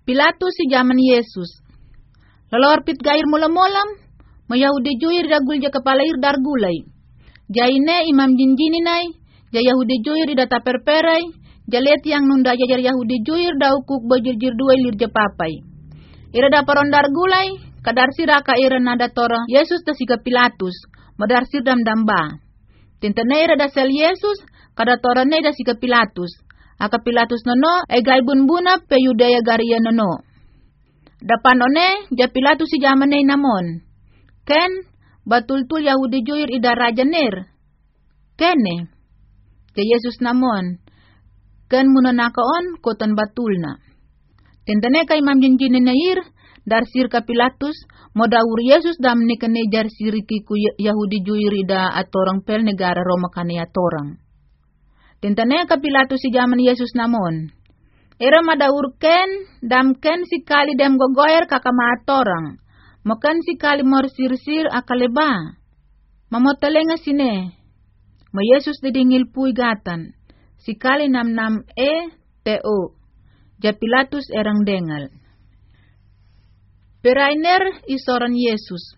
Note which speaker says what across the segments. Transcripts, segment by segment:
Speaker 1: Pilatus si zaman Yesus. Lalorpit gair mula-mulam, mayahudi juir dagul ja kepala ir dar gulay. Jaine imam jinjininay, ja Yahudi juir ida taperperay, jalet yang nunda jajar Yahudi juir da ukuk bojirjir duay lir ja papay. Ira da parondar gulay, kadar siraka ira nada tora Yesus da siga Pilatus, madar sir dam-damba. Tintane ira da sel Yesus, kada tora ne da siga Pilatus. Aka Pilatus nono, egay bunbuna pe Yudea garia nono. Dapan one, ja Pilatus si jamane namon. Ken, batul-tul Yahudi juir ida raja ner. Kene, ja Yesus namon. Ken munanakaon, kotan batulna. Tentane kay imam jinjinin nair, dar sir ka Pilatus, modaur Yesus dam ne kene jar siriki ku Yahudi juir ida atorang pel negara Roma kane atorang. Tentane ka Pilatus si zaman Yesus namon. Era madaur ken, dam ken si kali dem gogoyer kakama atorang. Mokan si kali mor sir-sir akaleba. Mamotalenga sine. Ma Yesus didingil pui gatan. Si kali nam-nam teo. Ja Pilatus erang dengal. Perainer isoran Yesus.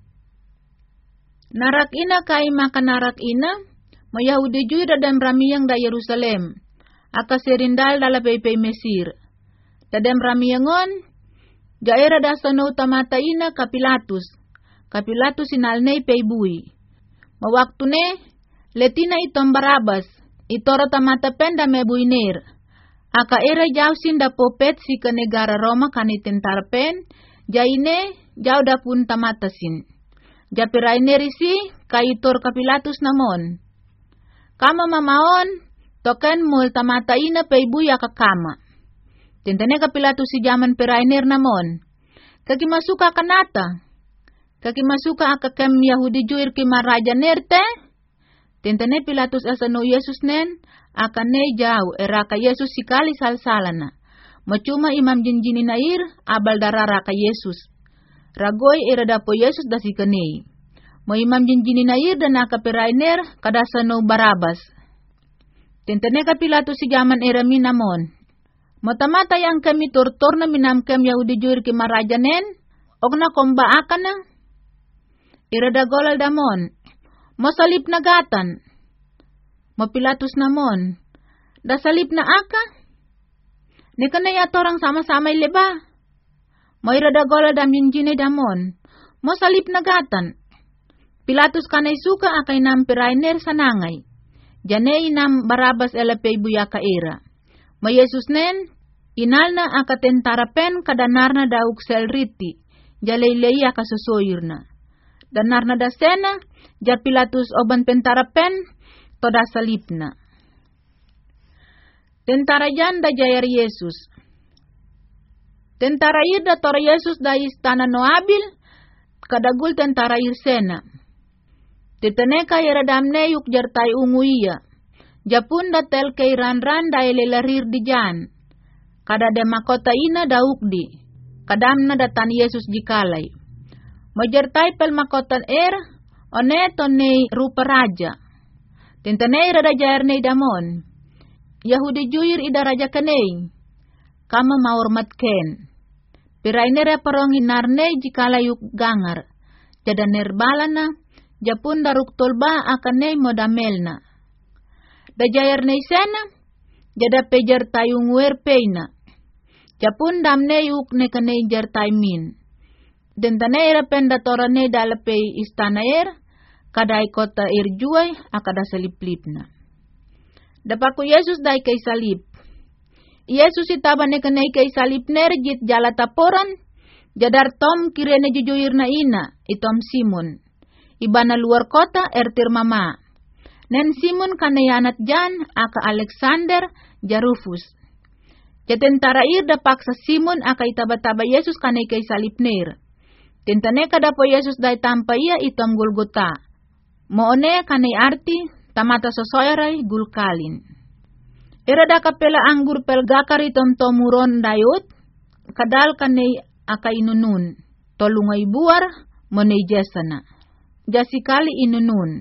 Speaker 1: Narak ina kai makan narak ina. Ma Yahudi juida dan ramiyang da Yerusalem. Aka serindal dala pei Mesir. Dadam ramiyangon, jaera da sono utamata ina ka Pilatus. Ka Pilatus inalnei pei bui. Ma waktu ne, letina itom Barabas. Itoro tamata penda me buiner. Aka era jausin da popet si ke negara Roma kani tentara pen. Jaine, jau da pun tamatasin. Japirainerisi, ka itor ka Pilatus namon. Kama mamaon, token mul tamata ina peibuya kakama. Tentane ka Pilatus si zaman perainer namon. Kaki masuka kanata. Kaki masuka akakem Yahudi juir kima raja nerte. Tentane Pilatus asano Yesus nen, akane jau eraka Yesus sikali salsalana. Macuma imam jinjini nair, abal darara ka Yesus. Ragoy iradapo Yesus dasi kanei. Mo imam jinjini nair dan aka perainer kadasano Barabas. Tentane ka Pilatus si zaman era minamon. Mata-mata yang kami tortor na minam kem Yahudi juir ki marajanen, ogna komba akana. Irada golal damon. Mo salip na gatan. Mo Pilatus namon. Da salip na aka. Nikana ya torang sama-sama ileba. Mo irada golal dam jinjini damon. Mo salip na gatan. Pilatus kanay suka akay nam perainer sanangay. Janay nam Barabas elapay buya ka era. Ma Yesus nen, inal na akatentara pen kadanar na dauk selriti. Jalaylay akasusoyur na. Danar na da sena, ja Pilatus oban pentara pen, toda salip na. Tentara jan da jayar Yesus. Tentara ir da tora Yesus da istana Noabil, kadagul tentara ir sena. Titane kay radamne yuk jartay unguiya. Japun da tel kay ran-ran da ilelarir di jan. Kada de makota ina dauk di. Kadam na datan Yesus jikalay. Majartay pel makotan one tonne rupa raja. Tintane rada jair ne damon. Yahudi juir ida raja kanei. Kama maurmat ken. Pirainere parongin narne jikalay yuk gangar. Jada nerbalana. Japun daruk tolba akanay modamelna. Dajayar na isena, jada pejar tayong werpeyna. Japun damne yuk ne kanay jar taymin. Dentane era pendatora ne dalapay istana kaday kota juay akada saliplipna. Dapaku Yesus day kay salip. Yesus itaba ne kanay kay salip jit jala taporan, jadar tom kirene jujuir na ina, itom Simon. Iba na luar kota mama. Nen Simon kanayanat jan aka Alexander Jarufus. Jatentara ir da paksa Simon aka itaba-taba Yesus kanay kay salipner. Tentane kada po Yesus day tampa iya itom Golgota. Moone kanay arti tamata sosoyaray gulkalin. Irada kapela anggur pel gakar itom tomuron dayot. Kadal kanay aka inunun. Tolungay buar monay jesana. Jasikali inunun.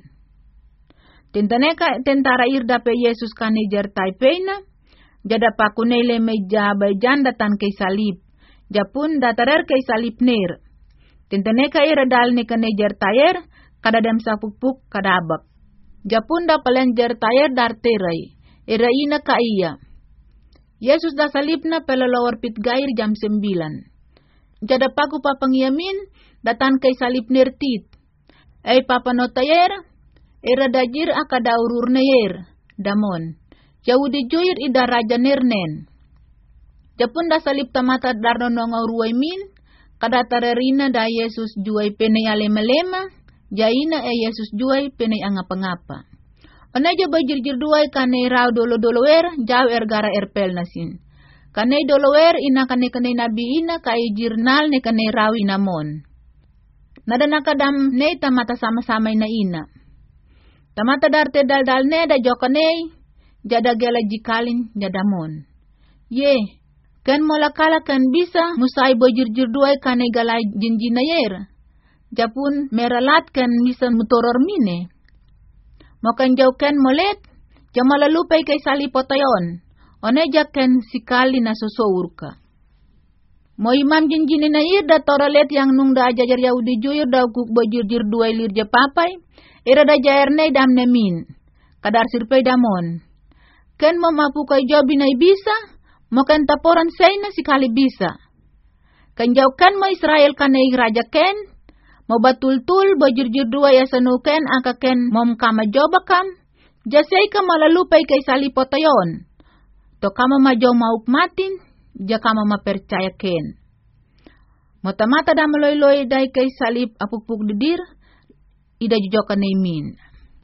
Speaker 1: Tentara irda pe Yesus kani jartai peina, jada pakunele meja bajan datan kay salib. Japun datarer kay salip ner. Tentene kay radal ni kane jertayer kadadam sapupuk kadabak. Japun da palen jertayer darteray. Iraina ka iya. Yesus da salip na pelalawar pitgair jam 9. Jada paku papangyamin datan kay salip nertit. Ay papanotayer, era dajir akada urur nayer, damon. Yahudi joyir ida raja nernen. Japun da salip tamata darno nonga uruay min, kada tarerina da Yesus juay penay alema-lema, jaina Yesus juay penay angapa-ngapa. Onaja bajir-jir duay kanay raw dolo-dolower, jaw ergara erpel nasin. Kanay dolower ina kanay nabi ina kay jirnal ni kanay raw inamon. Nada nakadam ne tamata sama-samay na ina. Tamata darte dal-dal ne da jokanay, jada gela jikalin jadamon. Ye, kan molakala kan bisa musay bojir-jir duay kanay galay jinjinayer. Japun meralat kan bisa mutoror mine. Mokan jaw kan molet, jamalalupay kay salipotayon. Oneja kan sikali na susowur ka. Mo imam jinjinin na da toralet yang nung da ajajar Yahudi juyur da kuk bojir-jir duay lirja papay, ira da jaerne dam nemin, kadar sirpay damon. Ken mo mapukay jobi na ibisa, mo ken taporan say na sikali bisa. Kan jaw ken mo Israel kanay raja ken, mo batul-tul bojir-jir duay asanu ken angka ken mom kama joba kam, jasay ka malalupay kay salipotayon. To kama majaw maukmatin, ja kama mapercaya ken. Mata-mata da maloy-loy day kay salip apukpuk didir, ida jujokan na imin.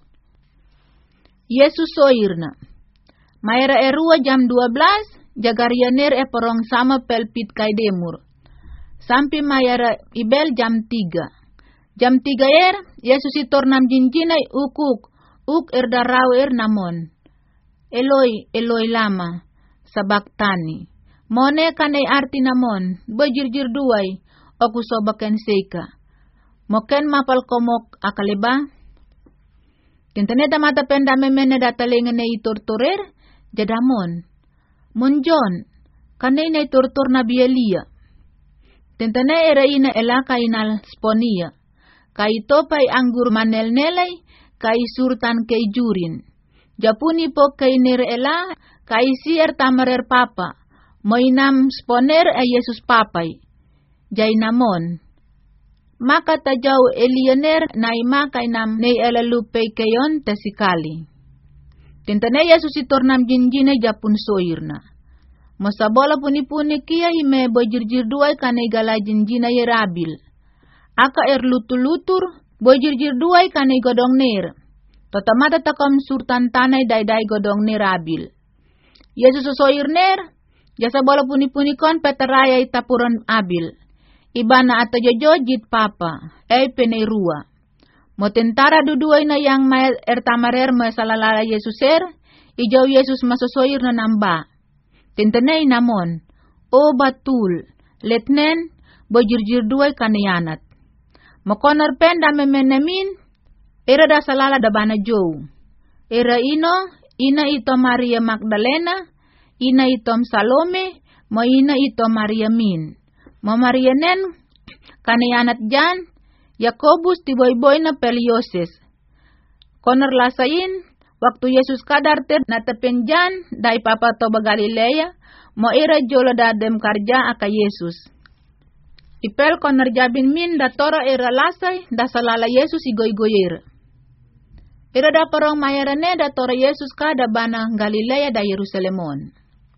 Speaker 1: Yesus soirna. Mayra erua jam 12, jagarianer porong sama pelpit kay demur. Sampai mayara ibel jam 3. Jam 3 Yesus itornam jinjinay ukuk, erdaraw namon. Eloi, Eloi lama, sabaktani. Mone kanay arti namon, bajir-jir duay, o kusobaken seika. Moken mapal komok akaliba. Tintane mata penda memene datalingan na itortorer, jadamon. Monjon, kanay na itortor na bialia. Tintane eraina elaka inal sponia. Kay topay anggur manel-nelay, kay surtan kay jurin. Japuni po kay nirela, kay sier tamarer papa. Moinam sponer ay Yesus papay. Jay namon. Maka tajaw elioner na ima kay nam nay elalupay kayon tasikali. Tintane Yesus itornam jinjinay japun soirna. Masabola puni-puni kia ime bojir-jir duay kanay galay jinjinay rabil. Aka lutur-lutur, bojir-jir duay kanay godong ner. Tatamata takam surtan tanay day-day godong ni rabil. Yesus soirner, jasa bola puni-puni kon peteraya itapuran abil. Ibana ato jojojit papa, penirua. Mo tentara duduay na yang ertamarer masalalala Yesuser, ijaw Yesus masosoir na namba. Tentenay namon, o batul, letnen, bojirjir duay kanayanat. Mo konor pen dame menemin, era da salala da bana jow. Era ina ito Maria Magdalena, ina itom Salome, mo ina ito Maria Min. Mo Maria nen, kanayanat jan, Yakobus tiboy-boy na Pelioses. Konor lasain, waktu Yesus kadarte na tepen jan, dai papa toba Galilea, mo ira jolo dadem karja aka Yesus. Ipel konor jabin min da tora ira lasay, da salala Yesus igoy-goyer. Ira da parong mayarane da tora Yesus kada bana Galilea da Yerusalemon.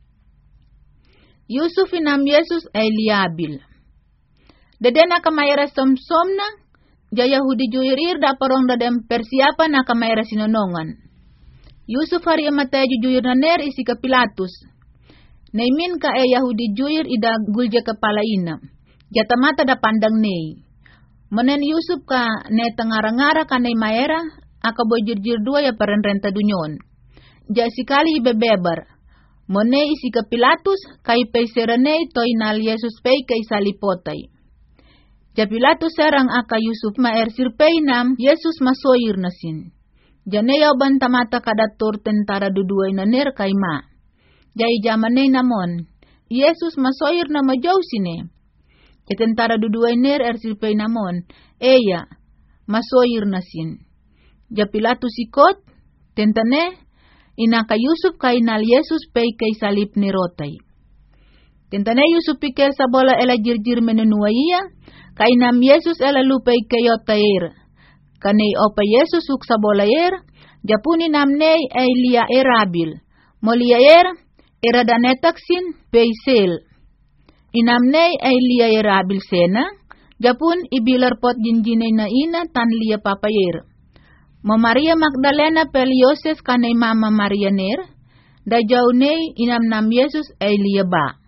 Speaker 1: Yusuf inam Yesus ay liabil. Dedena kamayara somsomna, jaya Yahudi juirir da parong dadem persiapan na kamayara sinonongan. Yusuf hari amatay juir na ner isi ka Pilatus. Naimin ka Yahudi juir ida gulja kepala ina. Jatamata da pandang nei. Menen Yusuf ka ne tengara-ngara ka nei mayera, aka bojir-jir dua ya paren-renta dunyon. Jasikali ibebebar. Mone isi ka Pilatus, kay pay serene toy nal Yesus pay kay salipotay. Ja Pilatus serang aka Yusuf maersir pay nam, Yesus masoyir nasin. Janeyaw bantamata kadatur tentara duduay na ner kay ma. Jay jamanay namon, Yesus masoyir na majaw sine, Jatentara dudua iner ersilpay namon. Eya, masoyir nasin. Ja Pilatus ikot, tentane, inaka Yusuf kainal Yesus pay kay salib ni rotay. Tentane Yusuf pikir sa bola ela jirjir menunua iya, kainam Yesus ela lupay kayotair. Kanay opa Yesus uk sa bola japuni namney ay liya erabil. Molia era danetaksin peisel. Inamney ay liya erabil sena, japun ibilar pot jinjinay na ina tan liya papayer. Mo Maria Magdalena pel Yoses kanay mama Maria ner, da jaunay inamnam Yesus ay liya ba.